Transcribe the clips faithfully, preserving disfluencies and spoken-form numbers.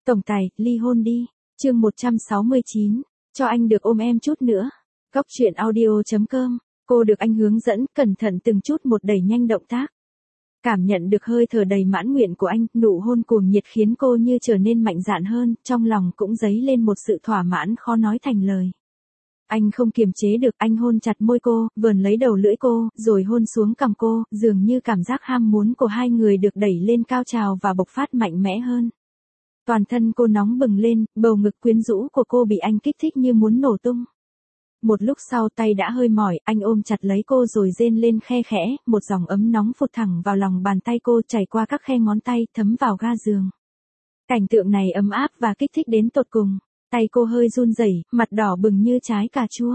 Tổng tài, ly hôn đi. Chương một trăm sáu mươi chín. Cho anh được ôm em chút nữa. Góc truyện audio chấm com. Cô được anh hướng dẫn, cẩn thận từng chút một đẩy nhanh động tác. Cảm nhận được hơi thở đầy mãn nguyện của anh, nụ hôn cuồng nhiệt khiến cô như trở nên mạnh dạn hơn, trong lòng cũng dấy lên một sự thỏa mãn khó nói thành lời. Anh không kiềm chế được, anh hôn chặt môi cô, vờn lấy đầu lưỡi cô, rồi hôn xuống cằm cô, dường như cảm giác ham muốn của hai người được đẩy lên cao trào và bộc phát mạnh mẽ hơn. Toàn thân cô nóng bừng lên, bầu ngực quyến rũ của cô bị anh kích thích như muốn nổ tung. Một lúc sau tay đã hơi mỏi, anh ôm chặt lấy cô rồi rên lên khe khẽ, một dòng ấm nóng phụt thẳng vào lòng bàn tay cô chảy qua các khe ngón tay thấm vào ga giường. Cảnh tượng này ấm áp và kích thích đến tột cùng. Tay cô hơi run rẩy, mặt đỏ bừng như trái cà chua.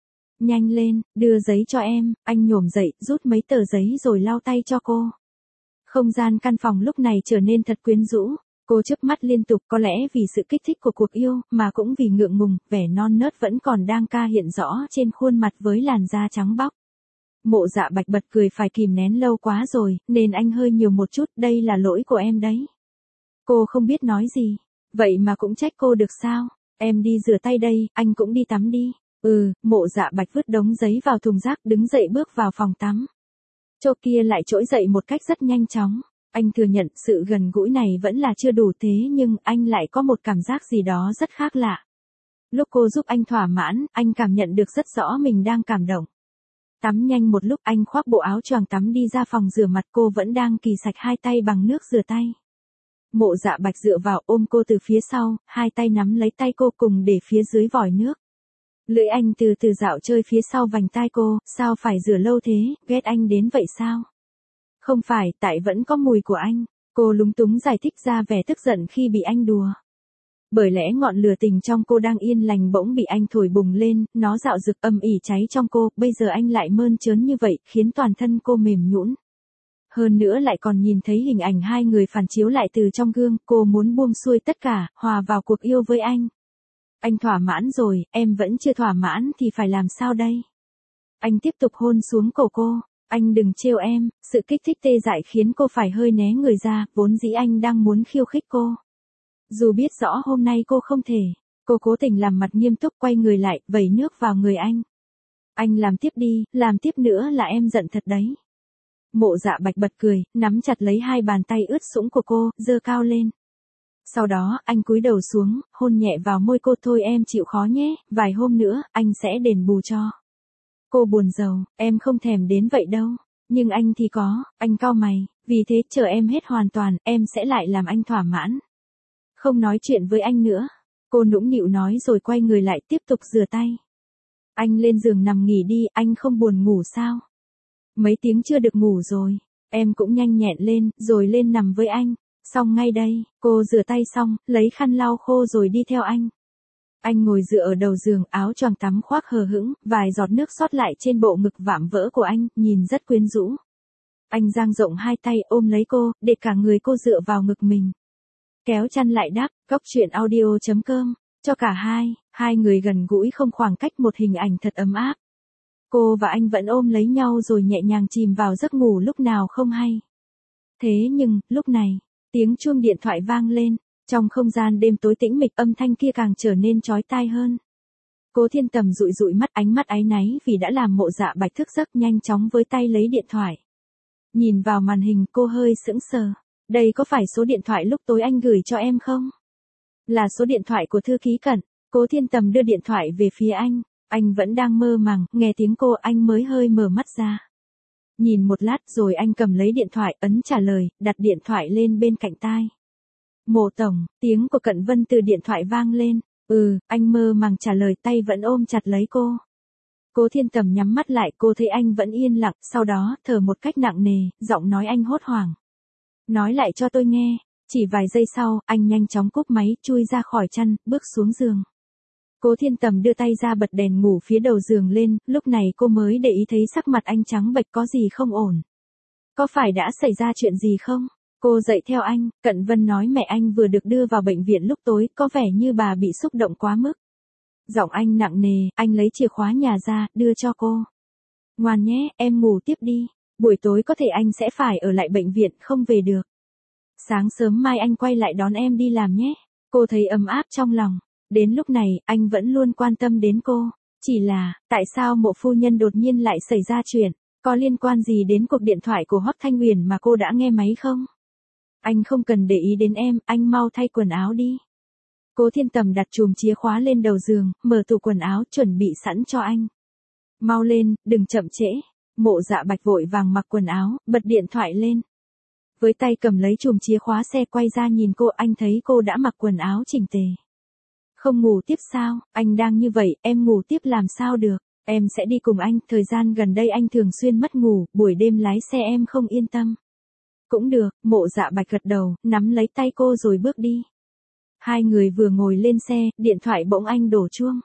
Nhanh lên, đưa giấy cho em, anh nhổm dậy, rút mấy tờ giấy rồi lau tay cho cô. Không gian căn phòng lúc này trở nên thật quyến rũ. Cô chớp mắt liên tục, có lẽ vì sự kích thích của cuộc yêu, mà cũng vì ngượng ngùng, vẻ non nớt vẫn còn đang ca hiện rõ trên khuôn mặt với làn da trắng bóc. Mộ Dạ Bạch bật cười, phải kìm nén lâu quá rồi, nên anh hơi nhiều một chút, đây là lỗi của em đấy. Cô không biết nói gì, vậy mà cũng trách cô được sao? Em đi rửa tay đây, anh cũng đi tắm đi. Ừ, Mộ Dạ Bạch vứt đống giấy vào thùng rác, đứng dậy bước vào phòng tắm. Chỗ kia lại trỗi dậy một cách rất nhanh chóng. Anh thừa nhận sự gần gũi này vẫn là chưa đủ, thế nhưng anh lại có một cảm giác gì đó rất khác lạ. Lúc cô giúp anh thỏa mãn, anh cảm nhận được rất rõ mình đang cảm động. Tắm nhanh một lúc, anh khoác bộ áo choàng tắm đi ra phòng rửa mặt, cô vẫn đang kỳ sạch hai tay bằng nước rửa tay. Mộ Dạ Bạch dựa vào ôm cô từ phía sau, hai tay nắm lấy tay cô cùng để phía dưới vòi nước. Lưỡi anh từ từ dạo chơi phía sau vành tai cô, sao phải rửa lâu thế, ghét anh đến vậy sao? Không phải, tại vẫn có mùi của anh. Cô lúng túng giải thích ra vẻ tức giận khi bị anh đùa. Bởi lẽ ngọn lửa tình trong cô đang yên lành bỗng bị anh thổi bùng lên, nó dạo rực âm ỉ cháy trong cô, bây giờ anh lại mơn trớn như vậy, khiến toàn thân cô mềm nhũn. Hơn nữa lại còn nhìn thấy hình ảnh hai người phản chiếu lại từ trong gương, cô muốn buông xuôi tất cả, hòa vào cuộc yêu với anh. Anh thỏa mãn rồi, em vẫn chưa thỏa mãn thì phải làm sao đây? Anh tiếp tục hôn xuống cổ cô. Anh đừng trêu em, sự kích thích tê dại khiến cô phải hơi né người ra, vốn dĩ anh đang muốn khiêu khích cô. Dù biết rõ hôm nay cô không thể, cô cố tình làm mặt nghiêm túc, quay người lại, vẩy nước vào người anh. Anh làm tiếp đi, làm tiếp nữa là em giận thật đấy. Mộ Dạ Bạch bật cười, nắm chặt lấy hai bàn tay ướt sũng của cô, giơ cao lên. Sau đó, anh cúi đầu xuống, hôn nhẹ vào môi cô. Thôi em chịu khó nhé, vài hôm nữa, anh sẽ đền bù cho. Cô buồn rầu, em không thèm đến vậy đâu. Nhưng anh thì có, anh cau mày, vì thế chờ em hết hoàn toàn, em sẽ lại làm anh thỏa mãn. Không nói chuyện với anh nữa. Cô nũng nịu nói rồi quay người lại tiếp tục rửa tay. Anh lên giường nằm nghỉ đi, anh không buồn ngủ sao? Mấy tiếng chưa được ngủ rồi, em cũng nhanh nhẹn lên, rồi lên nằm với anh. Xong ngay đây, cô rửa tay xong, lấy khăn lau khô rồi đi theo anh. Anh ngồi dựa ở đầu giường, áo choàng tắm khoác hờ hững, vài giọt nước sót lại trên bộ ngực vạm vỡ của anh, nhìn rất quyến rũ. Anh dang rộng hai tay ôm lấy cô, để cả người cô dựa vào ngực mình. Kéo chăn lại đắp, góc truyện audio chấm com, cho cả hai, hai người gần gũi không khoảng cách, một hình ảnh thật ấm áp. Cô và anh vẫn ôm lấy nhau rồi nhẹ nhàng chìm vào giấc ngủ lúc nào không hay. Thế nhưng, lúc này, tiếng chuông điện thoại vang lên. Trong không gian đêm tối tĩnh mịch, âm thanh kia càng trở nên chói tai hơn. Cố Thiên Tầm dụi dụi mắt, ánh mắt áy náy vì đã làm Mộ Dạ Bạch thức giấc, nhanh chóng với tay lấy điện thoại. Nhìn vào màn hình, cô hơi sững sờ. Đây có phải số điện thoại lúc tối anh gửi cho em không? Là số điện thoại của thư ký Cẩn. Cố Thiên Tầm đưa điện thoại về phía anh. Anh vẫn đang mơ màng, nghe tiếng cô anh mới hơi mở mắt ra. Nhìn một lát rồi anh cầm lấy điện thoại, ấn trả lời, đặt điện thoại lên bên cạnh tai. Mộ tổng, tiếng của Cận Vân từ điện thoại vang lên. Ừ, anh mơ màng trả lời, tay vẫn ôm chặt lấy cô. Cố Thiên Tầm nhắm mắt lại, cô thấy anh vẫn yên lặng, sau đó thở một cách nặng nề, giọng nói anh hốt hoảng. Nói lại cho tôi nghe. Chỉ vài giây sau, anh nhanh chóng cúp máy, chui ra khỏi chăn, bước xuống giường. Cố Thiên Tầm đưa tay ra bật đèn ngủ phía đầu giường lên, lúc này cô mới để ý thấy sắc mặt anh trắng bệch, có gì không ổn. Có phải đã xảy ra chuyện gì không? Cô dậy theo anh, Cận Vân nói mẹ anh vừa được đưa vào bệnh viện lúc tối, có vẻ như bà bị xúc động quá mức. Giọng anh nặng nề, anh lấy chìa khóa nhà ra, đưa cho cô. Ngoan nhé, em ngủ tiếp đi, buổi tối có thể anh sẽ phải ở lại bệnh viện, không về được. Sáng sớm mai anh quay lại đón em đi làm nhé. Cô thấy ấm áp trong lòng. Đến lúc này, anh vẫn luôn quan tâm đến cô. Chỉ là, tại sao Mộ phu nhân đột nhiên lại xảy ra chuyện? Có liên quan gì đến cuộc điện thoại của Hoắc Thanh Huyền mà cô đã nghe máy không? Anh không cần để ý đến em, anh mau thay quần áo đi. Cố Thiên Tầm đặt chùm chìa khóa lên đầu giường, mở tủ quần áo chuẩn bị sẵn cho anh. Mau lên, đừng chậm trễ. Mộ Dạ Bạch vội vàng mặc quần áo, bật điện thoại lên. Với tay cầm lấy chùm chìa khóa xe quay ra nhìn cô, anh thấy cô đã mặc quần áo chỉnh tề. Không ngủ tiếp sao? Anh đang như vậy, em ngủ tiếp làm sao được? Em sẽ đi cùng anh, thời gian gần đây anh thường xuyên mất ngủ, buổi đêm lái xe em không yên tâm. Cũng được, Mộ Dạ Bạch gật đầu, nắm lấy tay cô rồi bước đi. Hai người vừa ngồi lên xe, điện thoại bỗng anh đổ chuông.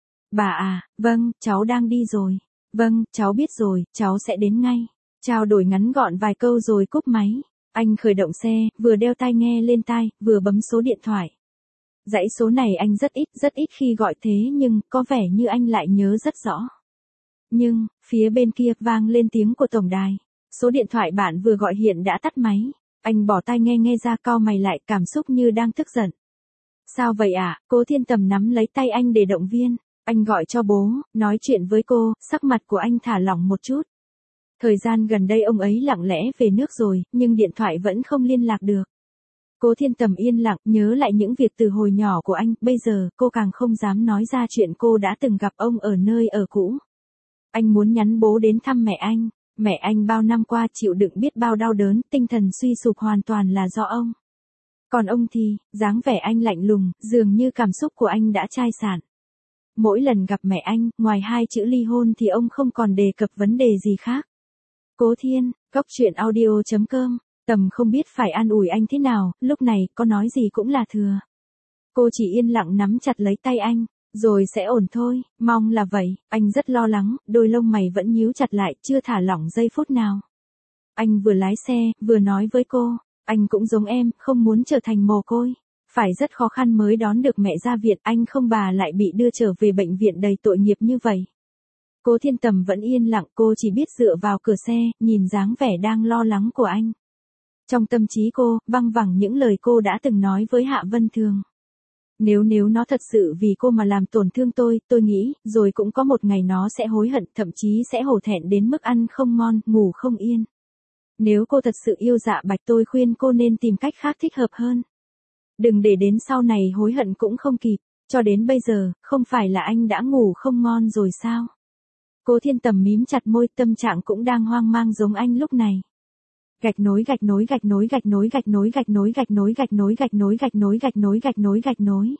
Bà à, vâng, cháu đang đi rồi. Vâng, cháu biết rồi, cháu sẽ đến ngay. Trao đổi ngắn gọn vài câu rồi cúp máy. Anh khởi động xe, vừa đeo tai nghe lên tai, vừa bấm số điện thoại. Dãy số này anh rất ít, rất ít khi gọi thế nhưng, có vẻ như anh lại nhớ rất rõ. Nhưng, phía bên kia vang lên tiếng của tổng đài. Số điện thoại bạn vừa gọi hiện đã tắt máy. Anh bỏ tai nghe nghe ra, cau mày lại, cảm xúc như đang tức giận. Sao vậy ạ? À? Cố Thiên Tầm nắm lấy tay anh để động viên. Anh gọi cho bố, nói chuyện với cô, sắc mặt của anh thả lỏng một chút. Thời gian gần đây ông ấy lặng lẽ về nước rồi, nhưng điện thoại vẫn không liên lạc được. Cố Thiên Tầm yên lặng, nhớ lại những việc từ hồi nhỏ của anh, bây giờ, cô càng không dám nói ra chuyện cô đã từng gặp ông ở nơi ở cũ. Anh muốn nhắn bố đến thăm mẹ anh, mẹ anh bao năm qua chịu đựng biết bao đau đớn, tinh thần suy sụp hoàn toàn là do ông. Còn ông thì, dáng vẻ anh lạnh lùng, dường như cảm xúc của anh đã chai sạn. Mỗi lần gặp mẹ anh, ngoài hai chữ ly hôn thì ông không còn đề cập vấn đề gì khác. Cố Thiên, Cốc Truyện Audio chấm com, Tầm không biết phải an ủi anh thế nào, lúc này, có nói gì cũng là thừa. Cô chỉ yên lặng nắm chặt lấy tay anh, rồi sẽ ổn thôi, mong là vậy, anh rất lo lắng, đôi lông mày vẫn nhíu chặt lại, chưa thả lỏng giây phút nào. Anh vừa lái xe, vừa nói với cô, anh cũng giống em, không muốn trở thành mồ côi. Phải rất khó khăn mới đón được mẹ ra viện, anh không bà lại bị đưa trở về bệnh viện đầy tội nghiệp như vậy. Cố Thiên Tầm vẫn yên lặng, cô chỉ biết dựa vào cửa xe, nhìn dáng vẻ đang lo lắng của anh. Trong tâm trí cô, văng vẳng những lời cô đã từng nói với Hạ Vân Thường. Nếu nếu nó thật sự vì cô mà làm tổn thương tôi, tôi nghĩ, rồi cũng có một ngày nó sẽ hối hận, thậm chí sẽ hổ thẹn đến mức ăn không ngon, ngủ không yên. Nếu cô thật sự yêu Dạ Bạch, tôi khuyên cô nên tìm cách khác thích hợp hơn. Đừng để đến sau này hối hận cũng không kịp, cho đến bây giờ, không phải là anh đã ngủ không ngon rồi sao? Cố Thiên Tầm mím chặt môi, tâm trạng cũng đang hoang mang giống anh lúc này. Gạch nối gạch nối gạch nối gạch nối gạch nối gạch nối gạch nối gạch nối gạch nối gạch nối gạch nối gạch nối gạch nối.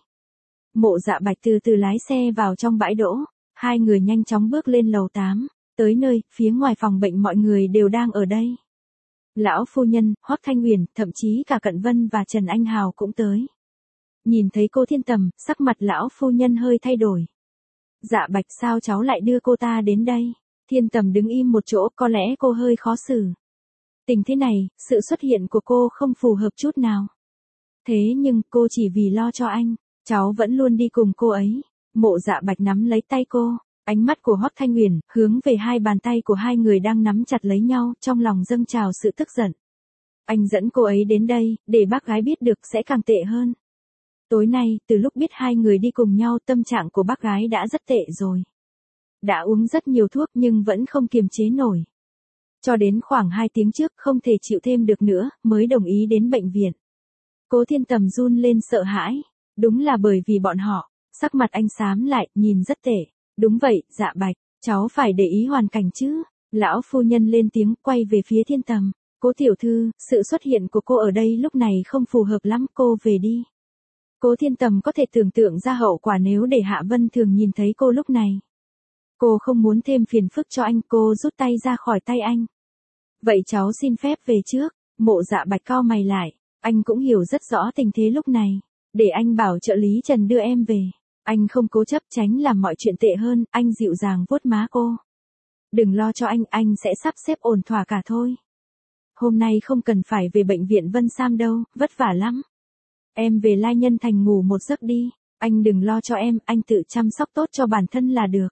Mộ Dạ Bạch từ từ lái xe vào trong bãi đỗ, hai người nhanh chóng bước lên lầu tám, tới nơi, phía ngoài phòng bệnh mọi người đều đang ở đây. Lão phu nhân, Hoắc Thanh Huyền, thậm chí cả Cận Vân và Trần Anh Hào cũng tới. Nhìn thấy cô Thiên Tầm, sắc mặt lão phu nhân hơi thay đổi. Dạ Bạch, sao cháu lại đưa cô ta đến đây? Thiên Tầm đứng im một chỗ, có lẽ cô hơi khó xử. Tình thế này, sự xuất hiện của cô không phù hợp chút nào. Thế nhưng, cô chỉ vì lo cho anh, cháu vẫn luôn đi cùng cô ấy. Mộ Dạ Bạch nắm lấy tay cô, ánh mắt của Hoắc Thanh Huyền hướng về hai bàn tay của hai người đang nắm chặt lấy nhau, trong lòng dâng trào sự tức giận. Anh dẫn cô ấy đến đây, để bác gái biết được sẽ càng tệ hơn. Tối nay, từ lúc biết hai người đi cùng nhau, tâm trạng của bác gái đã rất tệ rồi. Đã uống rất nhiều thuốc nhưng vẫn không kiềm chế nổi. Cho đến khoảng hai tiếng trước không thể chịu thêm được nữa, mới đồng ý đến bệnh viện. Cố Thiên Tầm run lên sợ hãi. Đúng là bởi vì bọn họ, sắc mặt anh xám lại, nhìn rất tệ. Đúng vậy, Dạ Bạch, cháu phải để ý hoàn cảnh chứ. Lão phu nhân lên tiếng, quay về phía Thiên Tầm. Cố tiểu thư, sự xuất hiện của cô ở đây lúc này không phù hợp lắm, cô về đi. Cố Thiên Tầm có thể tưởng tượng ra hậu quả nếu để Hạ Vân Thường nhìn thấy cô lúc này. Cô không muốn thêm phiền phức cho anh, cô rút tay ra khỏi tay anh. Vậy cháu xin phép về trước. Mộ Dạ Bạch cau mày lại, anh cũng hiểu rất rõ tình thế lúc này. Để anh bảo trợ lý Trần đưa em về. Anh không cố chấp tránh làm mọi chuyện tệ hơn, anh dịu dàng vuốt má cô. Đừng lo cho anh, anh sẽ sắp xếp ổn thỏa cả thôi. Hôm nay không cần phải về bệnh viện Vân Sam đâu, vất vả lắm. Em về Lai Nhân Thành ngủ một giấc đi, anh đừng lo cho em, anh tự chăm sóc tốt cho bản thân là được.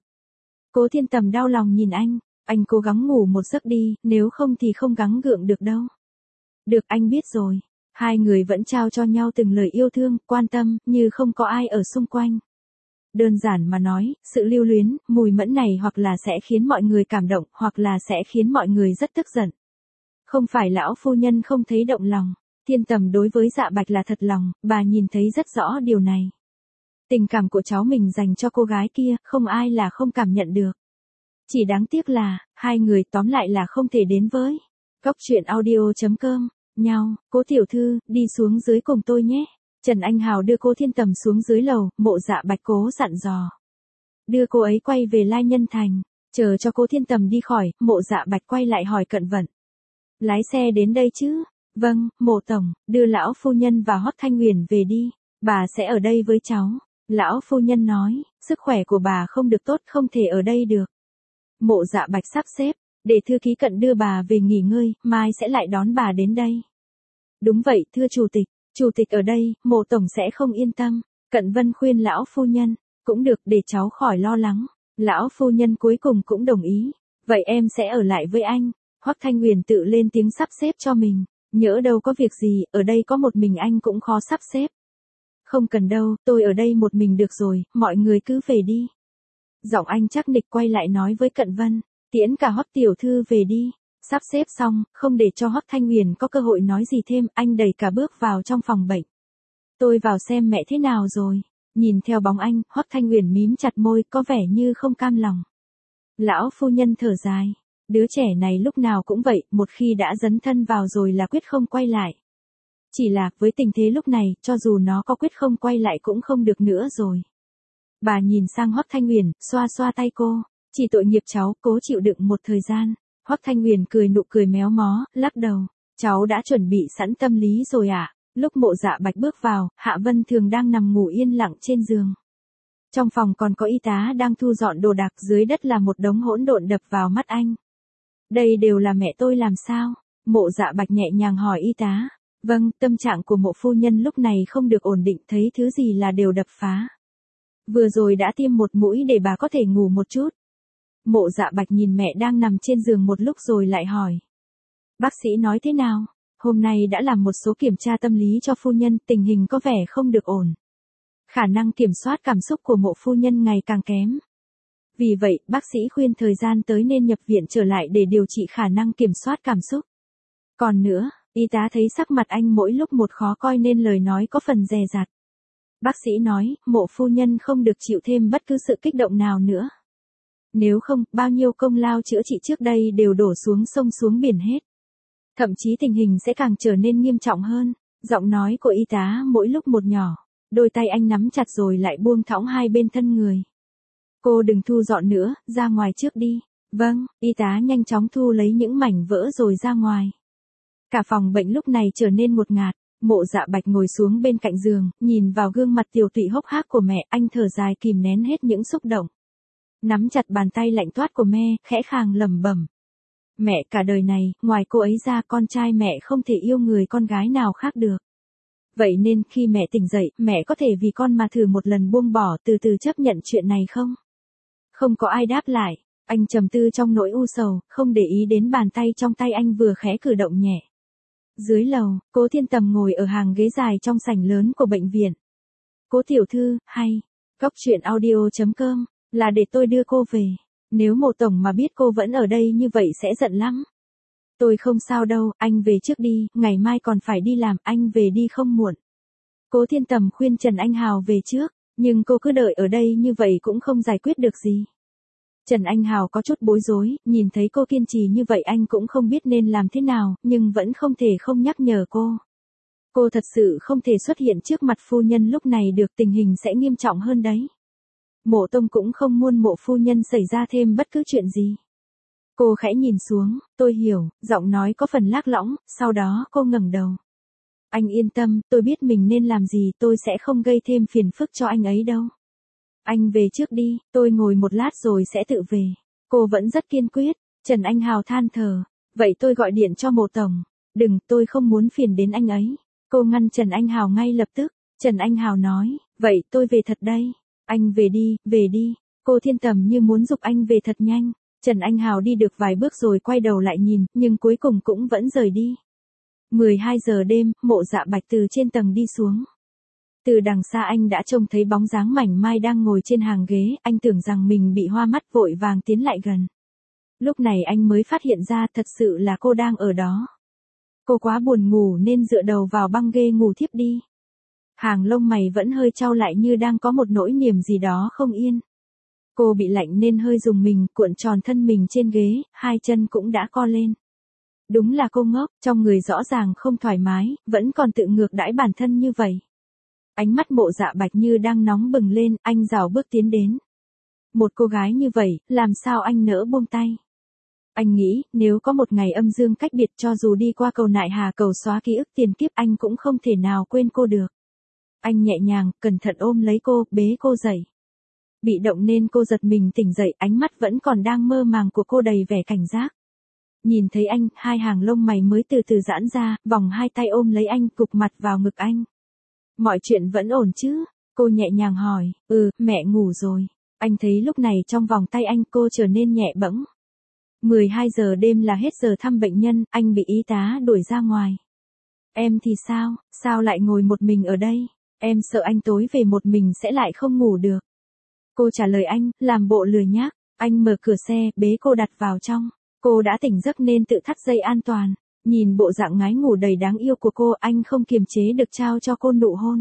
Cố Thiên Tầm đau lòng nhìn anh, anh cố gắng ngủ một giấc đi, nếu không thì không gắng gượng được đâu. Được, anh biết rồi. Hai người vẫn trao cho nhau từng lời yêu thương, quan tâm, như không có ai ở xung quanh. Đơn giản mà nói, sự lưu luyến, mùi mẫn này hoặc là sẽ khiến mọi người cảm động, hoặc là sẽ khiến mọi người rất tức giận. Không phải lão phu nhân không thấy động lòng, Thiên Tầm đối với Dạ Bạch là thật lòng, bà nhìn thấy rất rõ điều này. Tình cảm của cháu mình dành cho cô gái kia, không ai là không cảm nhận được. Chỉ đáng tiếc là, hai người tóm lại là không thể đến với. Cóc truyện audio chấm com, nhau, Cố tiểu thư, đi xuống dưới cùng tôi nhé. Trần Anh Hào đưa cô Thiên Tầm xuống dưới lầu, Mộ Dạ Bạch cố dặn dò. Đưa cô ấy quay về Lai Nhân Thành, chờ cho cô Thiên Tầm đi khỏi, Mộ Dạ Bạch quay lại hỏi Cận Vận. Lái xe đến đây chứ? Vâng, Mộ tổng, đưa lão phu nhân và Hoắc Thanh Huyền về đi, bà sẽ ở đây với cháu. Lão phu nhân nói, sức khỏe của bà không được tốt, không thể ở đây được. Mộ Dạ Bạch sắp xếp, để thư ký Cận đưa bà về nghỉ ngơi, mai sẽ lại đón bà đến đây. Đúng vậy, thưa chủ tịch, chủ tịch ở đây, Mộ tổng sẽ không yên tâm. Cận Vân khuyên lão phu nhân, cũng được, để cháu khỏi lo lắng. Lão phu nhân cuối cùng cũng đồng ý, vậy em sẽ ở lại với anh. Hoắc Thanh Huyền tự lên tiếng sắp xếp cho mình, nhỡ đâu có việc gì, ở đây có một mình anh cũng khó sắp xếp. Không cần đâu, tôi ở đây một mình được rồi, mọi người cứ về đi. Giọng anh chắc nịch quay lại nói với Cận Vân, tiễn cả Hoắc tiểu thư về đi. Sắp xếp xong, không để cho Hoắc Thanh Huyền có cơ hội nói gì thêm, anh đẩy cả bước vào trong phòng bệnh. Tôi vào xem mẹ thế nào rồi. Nhìn theo bóng anh, Hoắc Thanh Huyền mím chặt môi, có vẻ như không cam lòng. Lão phu nhân thở dài, đứa trẻ này lúc nào cũng vậy, một khi đã dấn thân vào rồi là quyết không quay lại. Chỉ là, với tình thế lúc này, cho dù nó có quyết không quay lại cũng không được nữa rồi. Bà nhìn sang Hoắc Thanh Huyền, xoa xoa tay cô, chỉ tội nghiệp cháu, cố chịu đựng một thời gian. Hoắc Thanh Huyền cười nụ cười méo mó, lắc đầu, cháu đã chuẩn bị sẵn tâm lý rồi ạ. À? Lúc Mộ Dạ Bạch bước vào, Hạ Vân Thường đang nằm ngủ yên lặng trên giường. Trong phòng còn có y tá đang thu dọn đồ đạc, dưới đất là một đống hỗn độn đập vào mắt anh. Đây đều là mẹ tôi làm sao? Mộ Dạ Bạch nhẹ nhàng hỏi y tá. Vâng, tâm trạng của Mộ phu nhân lúc này không được ổn định, thấy thứ gì là đều đập phá. Vừa rồi đã tiêm một mũi để bà có thể ngủ một chút. Mộ Dạ Bạch nhìn mẹ đang nằm trên giường một lúc rồi lại hỏi. Bác sĩ nói thế nào? Hôm nay đã làm một số kiểm tra tâm lý cho phu nhân, tình hình có vẻ không được ổn. Khả năng kiểm soát cảm xúc của Mộ phu nhân ngày càng kém. Vì vậy, bác sĩ khuyên thời gian tới nên nhập viện trở lại để điều trị khả năng kiểm soát cảm xúc. Còn nữa, y tá thấy sắc mặt anh mỗi lúc một khó coi nên lời nói có phần dè dặt. Bác sĩ nói, Mộ phu nhân không được chịu thêm bất cứ sự kích động nào nữa. Nếu không, bao nhiêu công lao chữa trị trước đây đều đổ xuống sông xuống biển hết. Thậm chí tình hình sẽ càng trở nên nghiêm trọng hơn. Giọng nói của y tá mỗi lúc một nhỏ. Đôi tay anh nắm chặt rồi lại buông thõng hai bên thân người. Cô đừng thu dọn nữa, ra ngoài trước đi. Vâng, y tá nhanh chóng thu lấy những mảnh vỡ rồi ra ngoài. Cả phòng bệnh lúc này trở nên ngột ngạt. Mộ Dạ Bạch ngồi xuống bên cạnh giường, nhìn vào gương mặt tiều tụy hốc hác của mẹ, anh thở dài kìm nén hết những xúc động. Nắm chặt bàn tay lạnh toát của mẹ, khẽ khàng lẩm bẩm. Mẹ, cả đời này, ngoài cô ấy ra con trai mẹ không thể yêu người con gái nào khác được. Vậy nên khi mẹ tỉnh dậy, mẹ có thể vì con mà thử một lần buông bỏ, từ từ chấp nhận chuyện này không? Không có ai đáp lại, anh trầm tư trong nỗi u sầu, không để ý đến bàn tay trong tay anh vừa khẽ cử động nhẹ. Dưới lầu, Cố Thiên Tầm ngồi ở hàng ghế dài trong sảnh lớn của bệnh viện. Cố tiểu thư, hay, cóc truyện audio chấm com, là để tôi đưa cô về. Nếu Mộ tổng mà biết cô vẫn ở đây như vậy sẽ giận lắm. Tôi không sao đâu, anh về trước đi, ngày mai còn phải đi làm, anh về đi không muộn. Cố Thiên Tầm khuyên Trần Anh Hào về trước, nhưng cô cứ đợi ở đây như vậy cũng không giải quyết được gì. Trần Anh Hào có chút bối rối, nhìn thấy cô kiên trì như vậy anh cũng không biết nên làm thế nào, nhưng vẫn không thể không nhắc nhở cô. Cô thật sự không thể xuất hiện trước mặt phu nhân lúc này được, tình hình sẽ nghiêm trọng hơn đấy. Mộ Tông cũng không muốn Mộ phu nhân xảy ra thêm bất cứ chuyện gì. Cô khẽ nhìn xuống, tôi hiểu, giọng nói có phần lạc lõng, sau đó cô ngẩng đầu. Anh yên tâm, tôi biết mình nên làm gì, tôi sẽ không gây thêm phiền phức cho anh ấy đâu. Anh về trước đi, tôi ngồi một lát rồi sẽ tự về. Cô vẫn rất kiên quyết. Trần Anh Hào than thở. Vậy tôi gọi điện cho Mộ tổng. Đừng, tôi không muốn phiền đến anh ấy. Cô ngăn Trần Anh Hào ngay lập tức. Trần Anh Hào nói, vậy tôi về thật đây. Anh về đi, về đi. Cô Thiên Tầm như muốn giục anh về thật nhanh. Trần Anh Hào đi được vài bước rồi quay đầu lại nhìn, nhưng cuối cùng cũng vẫn rời đi. mười hai giờ đêm, Mộ Dạ Bạch từ trên tầng đi xuống. Từ đằng xa anh đã trông thấy bóng dáng mảnh mai đang ngồi trên hàng ghế, anh tưởng rằng mình bị hoa mắt vội vàng tiến lại gần. Lúc này anh mới phát hiện ra thật sự là cô đang ở đó. Cô quá buồn ngủ nên dựa đầu vào băng ghê ngủ thiếp đi. Hàng lông mày vẫn hơi chau lại như đang có một nỗi niềm gì đó không yên. Cô bị lạnh nên hơi rùng mình, cuộn tròn thân mình trên ghế, hai chân cũng đã co lên. Đúng là cô ngốc, trong người rõ ràng không thoải mái, vẫn còn tự ngược đãi bản thân như vậy. Ánh mắt Mộ Dạ Bạch như đang nóng bừng lên, anh rảo bước tiến đến. Một cô gái như vậy, làm sao anh nỡ buông tay? Anh nghĩ, nếu có một ngày âm dương cách biệt cho dù đi qua cầu Nại Hà cầu xóa ký ức tiền kiếp anh cũng không thể nào quên cô được. Anh nhẹ nhàng, cẩn thận ôm lấy cô, bế cô dậy. Bị động nên cô giật mình tỉnh dậy, ánh mắt vẫn còn đang mơ màng của cô đầy vẻ cảnh giác. Nhìn thấy anh, hai hàng lông mày mới từ từ giãn ra, vòng hai tay ôm lấy anh, cụp mặt vào ngực anh. Mọi chuyện vẫn ổn chứ? Cô nhẹ nhàng hỏi. Ừ, mẹ ngủ rồi. Anh thấy lúc này trong vòng tay anh cô trở nên nhẹ bẫng. mười hai giờ đêm là hết giờ thăm bệnh nhân, anh bị y tá đuổi ra ngoài. Em thì sao, sao lại ngồi một mình ở đây? Em sợ anh tối về một mình sẽ lại không ngủ được. Cô trả lời anh, làm bộ lười nhác. Anh mở cửa xe, bế cô đặt vào trong. Cô đã tỉnh giấc nên tự thắt dây an toàn. Nhìn bộ dạng ngái ngủ đầy đáng yêu của cô, anh không kiềm chế được trao cho cô nụ hôn.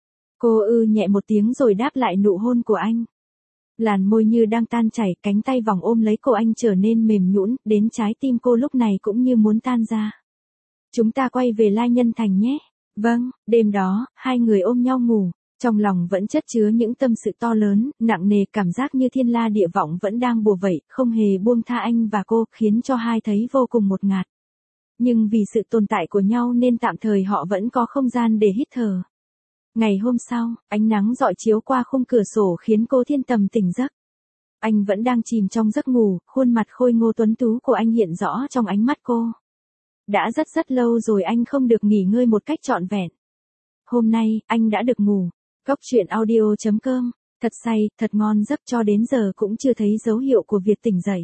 Cô ư nhẹ một tiếng rồi đáp lại nụ hôn của anh. Làn môi như đang tan chảy, cánh tay vòng ôm lấy cô anh trở nên mềm nhũn, đến trái tim cô lúc này cũng như muốn tan ra. Chúng ta quay về Lai Nhân Thành nhé. Vâng, đêm đó, hai người ôm nhau ngủ, trong lòng vẫn chất chứa những tâm sự to lớn, nặng nề, cảm giác như thiên la địa vọng vẫn đang bùa vây, không hề buông tha anh và cô, khiến cho hai thấy vô cùng ngột ngạt. Nhưng vì sự tồn tại của nhau nên tạm thời họ vẫn có không gian để hít thở. Ngày hôm sau, ánh nắng rọi chiếu qua khung cửa sổ khiến cô Thiên Tầm tỉnh giấc. Anh vẫn đang chìm trong giấc ngủ, khuôn mặt khôi ngô tuấn tú của anh hiện rõ trong ánh mắt cô. Đã rất rất lâu rồi anh không được nghỉ ngơi một cách trọn vẹn. Hôm nay, anh đã được ngủ. Góc truyện audio chấm com, thật say, thật ngon giấc cho đến giờ cũng chưa thấy dấu hiệu của việc tỉnh dậy.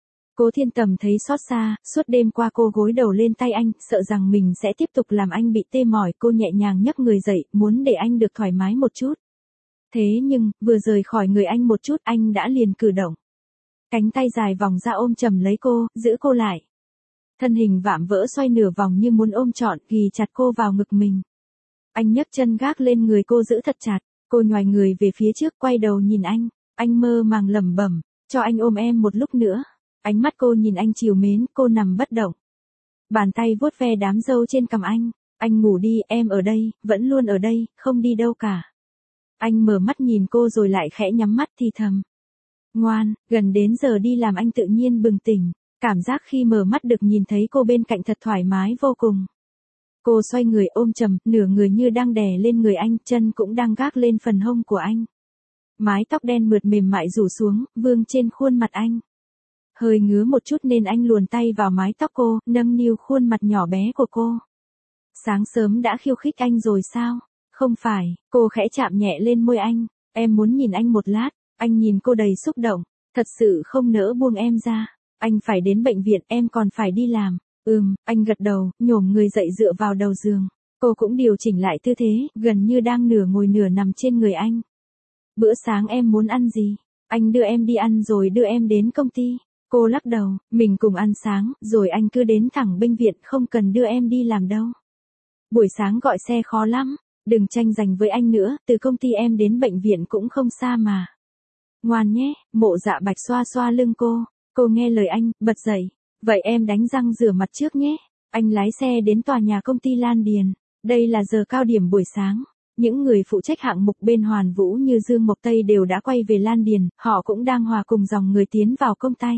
Cố Thiên Tầm thấy xót xa, suốt đêm qua cô gối đầu lên tay anh, sợ rằng mình sẽ tiếp tục làm anh bị tê mỏi, cô nhẹ nhàng nhấc người dậy, muốn để anh được thoải mái một chút. Thế nhưng, vừa rời khỏi người anh một chút, anh đã liền cử động. Cánh tay dài vòng ra ôm chầm lấy cô, giữ cô lại. Thân hình vạm vỡ xoay nửa vòng như muốn ôm trọn, ghì chặt cô vào ngực mình. Anh nhấc chân gác lên người cô giữ thật chặt, cô nhoài người về phía trước quay đầu nhìn anh, anh mơ màng lẩm bẩm, cho anh ôm em một lúc nữa. Ánh mắt cô nhìn anh trìu mến, cô nằm bất động. Bàn tay vuốt ve đám râu trên cằm anh, anh ngủ đi, em ở đây, vẫn luôn ở đây, không đi đâu cả. Anh mở mắt nhìn cô rồi lại khẽ nhắm mắt thì thầm. Ngoan, gần đến giờ đi làm anh tự nhiên bừng tỉnh, cảm giác khi mở mắt được nhìn thấy cô bên cạnh thật thoải mái vô cùng. Cô xoay người ôm chầm, nửa người như đang đè lên người anh, chân cũng đang gác lên phần hông của anh. Mái tóc đen mượt mềm mại rủ xuống, vương trên khuôn mặt anh. Hơi ngứa một chút nên anh luồn tay vào mái tóc cô, nâng niu khuôn mặt nhỏ bé của cô. Sáng sớm đã khiêu khích anh rồi sao? Không phải, cô khẽ chạm nhẹ lên môi anh, em muốn nhìn anh một lát, anh nhìn cô đầy xúc động, thật sự không nỡ buông em ra, anh phải đến bệnh viện, em còn phải đi làm. Ừm, anh gật đầu, nhổm người dậy dựa vào đầu giường. Cô cũng điều chỉnh lại tư thế, gần như đang nửa ngồi nửa nằm trên người anh. Bữa sáng em muốn ăn gì? Anh đưa em đi ăn rồi đưa em đến công ty. Cô lắc đầu, mình cùng ăn sáng, rồi anh cứ đến thẳng bệnh viện, không cần đưa em đi làm đâu. Buổi sáng gọi xe khó lắm, đừng tranh giành với anh nữa, từ công ty em đến bệnh viện cũng không xa mà. Ngoan nhé, Mộ Dạ Bạch xoa xoa lưng cô, cô nghe lời anh, bật dậy. Vậy em đánh răng rửa mặt trước nhé. Anh lái xe đến tòa nhà công ty Lan Điền. Đây là giờ cao điểm buổi sáng. Những người phụ trách hạng mục bên Hoàn Vũ như Dương Mộc Tây đều đã quay về Lan Điền, họ cũng đang hòa cùng dòng người tiến vào công tay.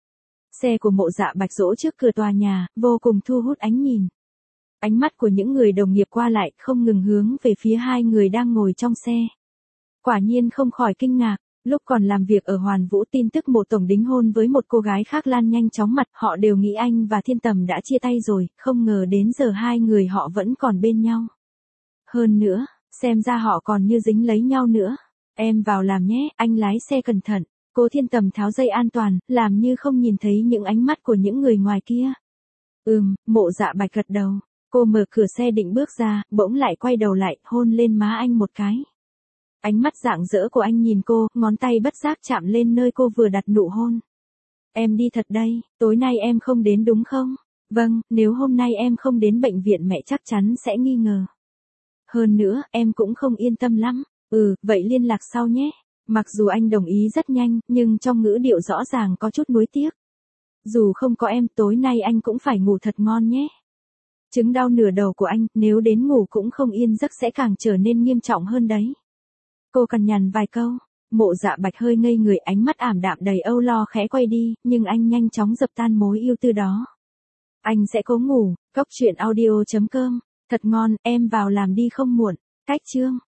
Xe của Mộ Dạ Bạch đỗ trước cửa tòa nhà, vô cùng thu hút ánh nhìn. Ánh mắt của những người đồng nghiệp qua lại, không ngừng hướng về phía hai người đang ngồi trong xe. Quả nhiên không khỏi kinh ngạc. Lúc còn làm việc ở Hoàn Vũ, tin tức Mộ tổng đính hôn với một cô gái khác lan nhanh chóng mặt, họ đều nghĩ anh và Thiên Tầm đã chia tay rồi, không ngờ đến giờ hai người họ vẫn còn bên nhau. Hơn nữa, xem ra họ còn như dính lấy nhau nữa. Em vào làm nhé, anh lái xe cẩn thận. Cô Thiên Tầm tháo dây an toàn, làm như không nhìn thấy những ánh mắt của những người ngoài kia. Ừm, Mộ Dạ Bạch gật đầu. Cô mở cửa xe định bước ra, bỗng lại quay đầu lại, hôn lên má anh một cái. Ánh mắt rạng rỡ của anh nhìn cô, ngón tay bất giác chạm lên nơi cô vừa đặt nụ hôn. Em đi thật đây, tối nay em không đến đúng không? Vâng, nếu hôm nay em không đến bệnh viện mẹ chắc chắn sẽ nghi ngờ. Hơn nữa, em cũng không yên tâm lắm. Ừ, vậy liên lạc sau nhé. Mặc dù anh đồng ý rất nhanh, nhưng trong ngữ điệu rõ ràng có chút nuối tiếc. Dù không có em, tối nay anh cũng phải ngủ thật ngon nhé. Chứng đau nửa đầu của anh, nếu đến ngủ cũng không yên giấc sẽ càng trở nên nghiêm trọng hơn đấy. Cô cằn nhằn vài câu, Mộ Dạ Bạch hơi ngây người, ánh mắt ảm đạm đầy âu lo khẽ quay đi, nhưng anh nhanh chóng dập tan mối yêu tư đó. Anh sẽ cố ngủ. Cốc truyện audio chấm com. Thật ngon, em vào làm đi không muộn. Cách chương.